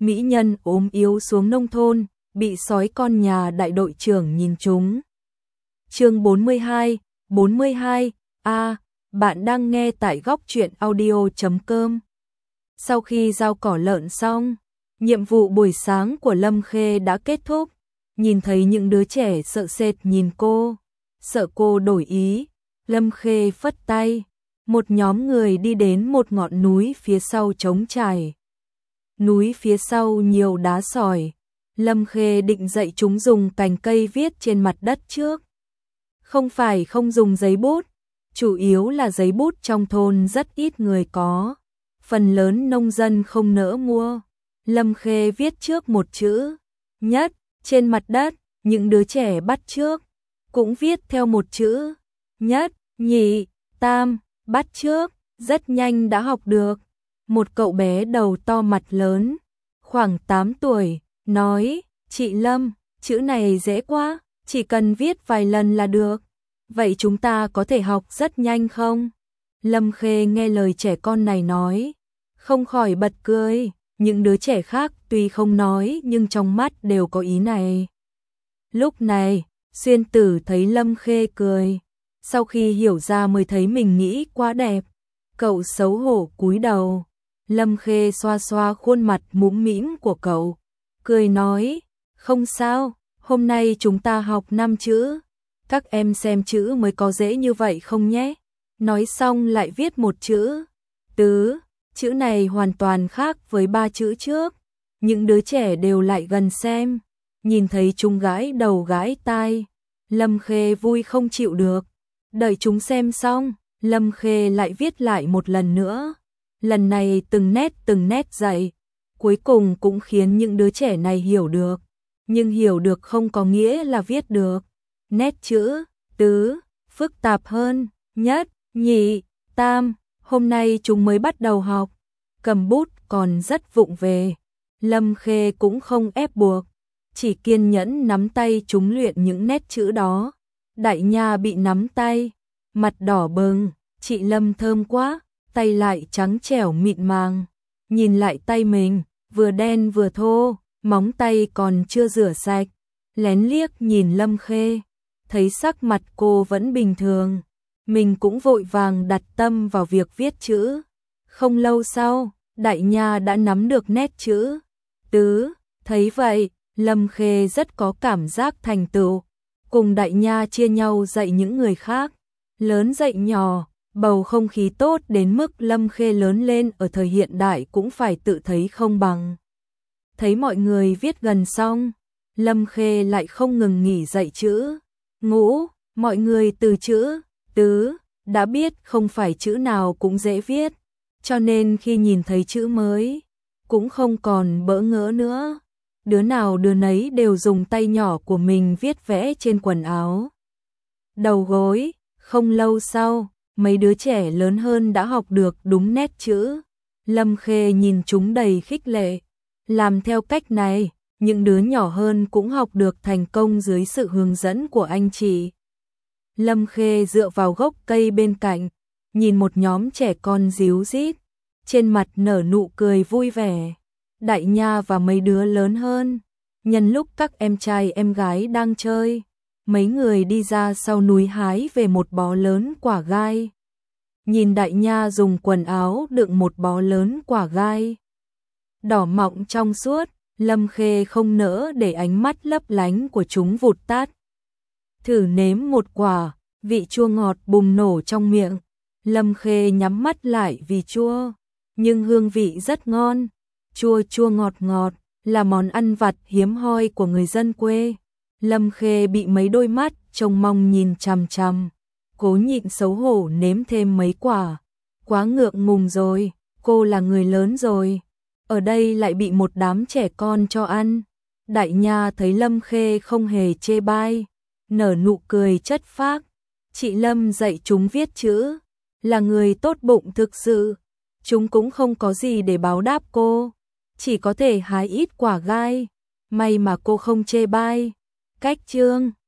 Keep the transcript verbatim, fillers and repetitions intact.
mỹ nhân ốm yếu xuống nông thôn, bị sói con nhà đại đội trưởng nhìn trúng. Chương bốn mươi hai, bốn mươi hai, a, bạn đang nghe tại góc truyện audio chấm com. Sau khi giao cỏ lợn xong, nhiệm vụ buổi sáng của Lâm Khê đã kết thúc, nhìn thấy những đứa trẻ sợ sệt nhìn cô, sợ cô đổi ý, Lâm Khê phất tay, một nhóm người đi đến một ngọn núi phía sau trống trải. Núi phía sau nhiều đá sỏi, Lâm Khê định dạy chúng dùng cành cây viết trên mặt đất trước. Không phải không dùng giấy bút, chủ yếu là giấy bút trong thôn rất ít người có, phần lớn nông dân không nỡ mua. Lâm Khê viết trước một chữ nhất trên mặt đất, những đứa trẻ bắt trước cũng viết theo một chữ nhất, nhị, tam, bắt trước, rất nhanh đã học được. Một cậu bé đầu to mặt lớn, khoảng tám tuổi, nói, chị Lâm, chữ này dễ quá, chỉ cần viết vài lần là được. Vậy chúng ta có thể học rất nhanh không? Lâm Khê nghe lời trẻ con này nói, không khỏi bật cười, những đứa trẻ khác tuy không nói nhưng trong mắt đều có ý này. Lúc này, Xuyên Tử thấy Lâm Khê cười, sau khi hiểu ra mới thấy mình nghĩ quá đẹp. Cậu xấu hổ cúi đầu, Lâm Khê xoa xoa khuôn mặt mũm mĩm của cậu, cười nói, không sao, hôm nay chúng ta học năm chữ, các em xem chữ mới có dễ như vậy không nhé. Nói xong lại viết một chữ, tứ, chữ này hoàn toàn khác với ba chữ trước. Những đứa trẻ đều lại gần xem, nhìn thấy chúng gãi đầu gãi tai, Lâm Khê vui không chịu được. Đợi chúng xem xong, Lâm Khê lại viết lại một lần nữa, lần này từng nét từng nét dạy, cuối cùng cũng khiến những đứa trẻ này hiểu được, nhưng hiểu được không có nghĩa là viết được. Nét chữ tứ phức tạp hơn nhất, nhị, tam, hôm nay chúng mới bắt đầu học, cầm bút còn rất vụng về. Lâm Khê cũng không ép buộc, chỉ kiên nhẫn nắm tay chúng luyện những nét chữ đó. Đại Nha bị nắm tay, mặt đỏ bừng, chị Lâm thơm quá, tay lại trắng trẻo mịn màng. Nhìn lại tay mình, vừa đen vừa thô, móng tay còn chưa rửa sạch, lén liếc nhìn Lâm Khê, thấy sắc mặt cô vẫn bình thường, mình cũng vội vàng đặt tâm vào việc viết chữ. Không lâu sau, Đại Nha đã nắm được nét chữ tứ, thấy vậy, Lâm Khê rất có cảm giác thành tựu, cùng Đại Nha chia nhau dạy những người khác, lớn dạy nhỏ, bầu không khí tốt đến mức Lâm Khê lớn lên ở thời hiện đại cũng phải tự thấy không bằng. Thấy mọi người viết gần xong, Lâm Khê lại không ngừng nghỉ dạy chữ ngũ, mọi người từ chữ tứ đã biết không phải chữ nào cũng dễ viết, cho nên khi nhìn thấy chữ mới cũng không còn bỡ ngỡ nữa. Đứa nào đứa nấy đều dùng tay nhỏ của mình viết vẽ trên quần áo, đầu gối. Không lâu sau, mấy đứa trẻ lớn hơn đã học được đúng nét chữ. Lâm Khê nhìn chúng đầy khích lệ. Làm theo cách này, những đứa nhỏ hơn cũng học được thành công dưới sự hướng dẫn của anh chị. Lâm Khê dựa vào gốc cây bên cạnh, nhìn một nhóm trẻ con ríu rít, trên mặt nở nụ cười vui vẻ. Đại Nha và mấy đứa lớn hơn, nhân lúc các em trai em gái đang chơi, mấy người đi ra sau núi hái về một bó lớn quả gai. Nhìn Đại Nha dùng quần áo đựng một bó lớn quả gai đỏ mọng trong suốt, Lâm Khê không nỡ để ánh mắt lấp lánh của chúng vụt tắt. Thử nếm một quả, vị chua ngọt bùng nổ trong miệng. Lâm Khê nhắm mắt lại vì chua, nhưng hương vị rất ngon. Chua chua ngọt ngọt là món ăn vặt hiếm hoi của người dân quê. Lâm Khê bị mấy đôi mắt trông mong nhìn chằm chằm, cố nhịn xấu hổ nếm thêm mấy quả. Quá ngượng ngùng rồi, cô là người lớn rồi, ở đây lại bị một đám trẻ con cho ăn. Đại Nha thấy Lâm Khê không hề chê bai, nở nụ cười chất phác. Chị Lâm dạy chúng viết chữ, là người tốt bụng thực sự. Chúng cũng không có gì để báo đáp cô, chỉ có thể hái ít quả gai. May mà cô không chê bai. Cách chương